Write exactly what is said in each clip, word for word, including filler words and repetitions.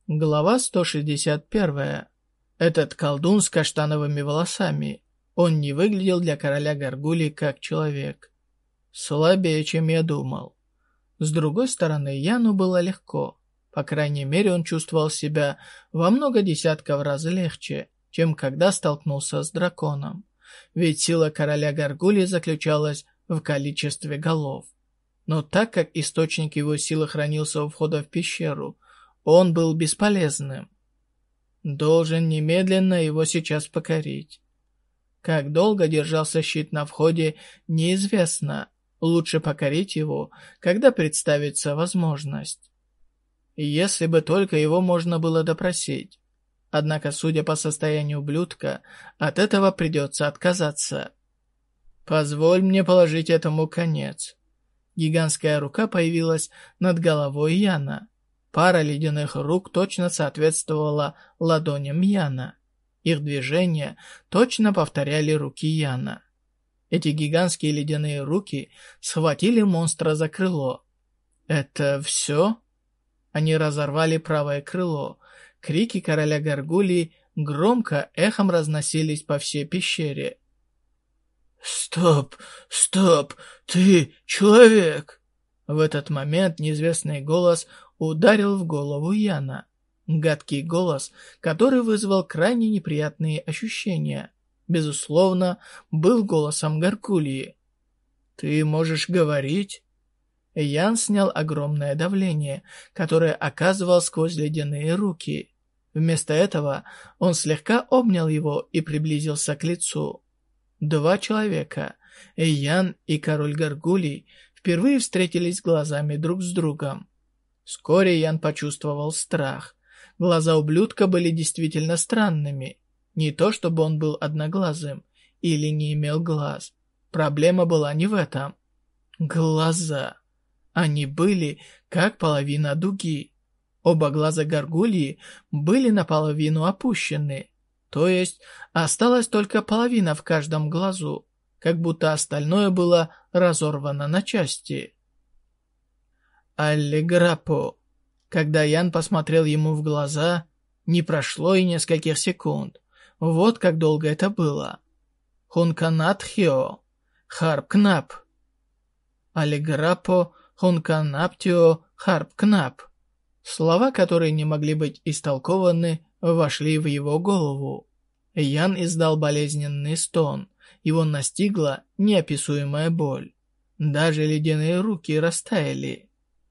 Глава сто шестьдесят первая. Этот колдун с каштановыми волосами. Он не выглядел для короля Гаргулии как человек. Слабее, чем я думал. С другой стороны, Яну было легко. По крайней мере, он чувствовал себя во много десятков раз легче, чем когда столкнулся с драконом. Ведь сила короля Гаргулии заключалась в количестве голов. Но так как источник его силы хранился у входа в пещеру, он был бесполезным. Должен немедленно его сейчас покорить. Как долго держался щит на входе, неизвестно. Лучше покорить его, когда представится возможность. Если бы только его можно было допросить. Однако, судя по состоянию ублюдка, от этого придется отказаться. Позволь мне положить этому конец. Гигантская рука появилась над головой Яна. Пара ледяных рук точно соответствовала ладоням Яна. Их движения точно повторяли руки Яна. Эти гигантские ледяные руки схватили монстра за крыло. «Это все?» Они разорвали правое крыло. Крики короля Гаргулии громко эхом разносились по всей пещере. «Стоп! Стоп! Ты человек!» В этот момент неизвестный голос ударил в голову Яна. Гадкий голос, который вызвал крайне неприятные ощущения. Безусловно, был голосом Гаргулии. «Ты можешь говорить?» Ян снял огромное давление, которое оказывал сквозь ледяные руки. Вместо этого он слегка обнял его и приблизился к лицу. Два человека, Ян и король Гаргулий, впервые встретились глазами друг с другом. Вскоре Ян почувствовал страх. Глаза ублюдка были действительно странными. Не то чтобы он был одноглазым или не имел глаз. Проблема была не в этом. Глаза. Они были как половина дуги. Оба глаза Гаргулии были наполовину опущены. То есть осталась только половина в каждом глазу, как будто остальное было разорвано на части. Аллеграпо. Когда Ян посмотрел ему в глаза, не прошло и нескольких секунд. Вот как долго это было. Хунканатхио. Харпкнап. Аллеграпо. Хунканаптио. Харпкнап. Слова, которые не могли быть истолкованы, вошли в его голову. Ян издал болезненный стон. Его настигла неописуемая боль. Даже ледяные руки растаяли.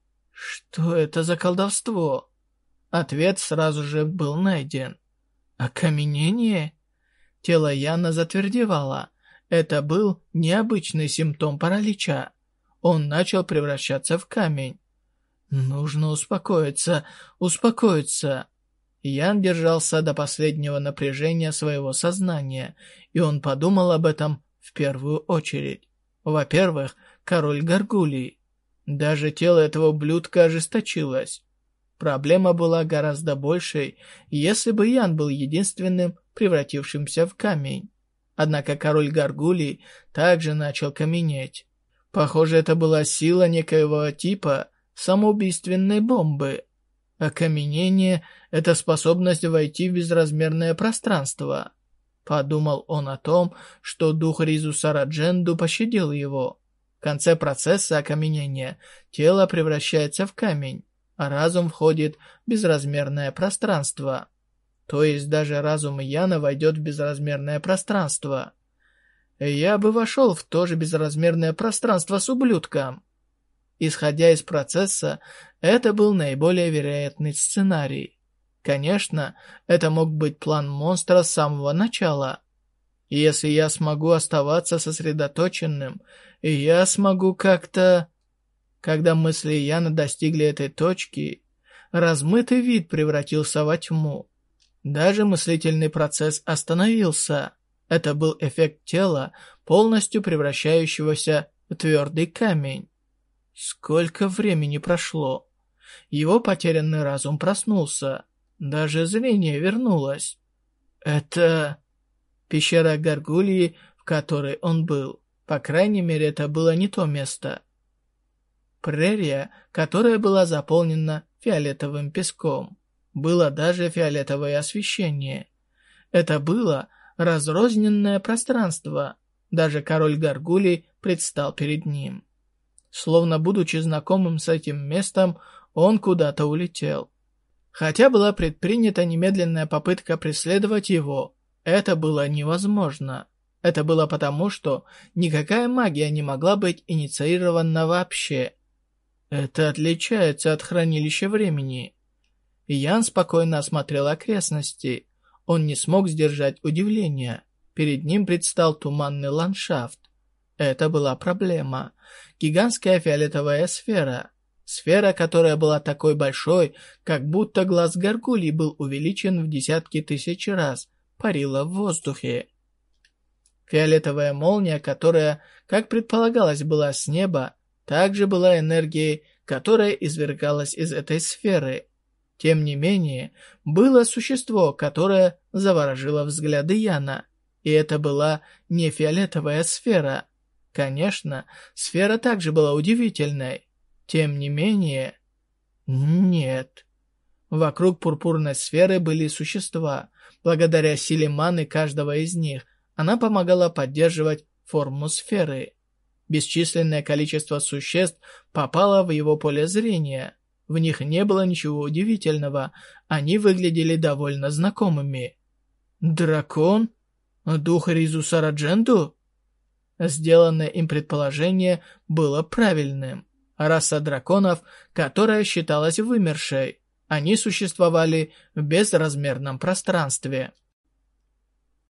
Что это за колдовство? Ответ сразу же был найден. Окаменение? Тело Яна затвердевало. Это был необычный симптом паралича. Он начал превращаться в камень. Нужно успокоиться, успокоиться. Ян держался до последнего напряжения своего сознания, и он подумал об этом в первую очередь. Во-первых, король Гаргулии. Даже тело этого ублюдка ожесточилось. Проблема была гораздо большей, если бы Ян был единственным, превратившимся в камень. Однако король Гаргулии также начал каменеть. Похоже, это была сила некоего типа самоубийственной бомбы. Окаменение — это способность войти в безразмерное пространство. Подумал он о том, что дух Ризу Сарадженду пощадил его. В конце процесса окаменения тело превращается в камень, а разум входит в безразмерное пространство. То есть даже разум Яна войдет в безразмерное пространство. Я бы вошел в то же безразмерное пространство с ублюдком. Исходя из процесса, это был наиболее вероятный сценарий. Конечно, это мог быть план монстра с самого начала. Если я смогу оставаться сосредоточенным, я смогу как-то... Когда мысли Яна достигли этой точки, размытый вид превратился во тьму. Даже мыслительный процесс остановился. Это был эффект тела, полностью превращающегося в твердый камень. Сколько времени прошло? Его потерянный разум проснулся. Даже зрение вернулось. Это... пещера Гаргулии, в которой он был. По крайней мере, это было не то место. Прерия, которая была заполнена фиолетовым песком. Было даже фиолетовое освещение. Это было разрозненное пространство. Даже король Гаргулий предстал перед ним. Словно будучи знакомым с этим местом, он куда-то улетел. Хотя была предпринята немедленная попытка преследовать его, это было невозможно. Это было потому, что никакая магия не могла быть инициирована вообще. Это отличается от хранилища времени. Ян спокойно осмотрел окрестности. Он не смог сдержать удивления. Перед ним предстал туманный ландшафт. Это была проблема. Гигантская фиолетовая сфера. Сфера, которая была такой большой, как будто глаз Гаргулий был увеличен в десятки тысяч раз, парила в воздухе. Фиолетовая молния, которая, как предполагалось, была с неба, также была энергией, которая извергалась из этой сферы. Тем не менее, было существо, которое заворожило взгляды Яна, и это была не фиолетовая сфера. Конечно, сфера также была удивительной. Тем не менее... Нет. Вокруг пурпурной сферы были существа. Благодаря силе маны каждого из них, она помогала поддерживать форму сферы. Бесчисленное количество существ попало в его поле зрения. В них не было ничего удивительного, они выглядели довольно знакомыми. Дракон? Дух Ризу Сарадженду? Сделанное им предположение было правильным. Раса драконов, которая считалась вымершей, они существовали в безразмерном пространстве.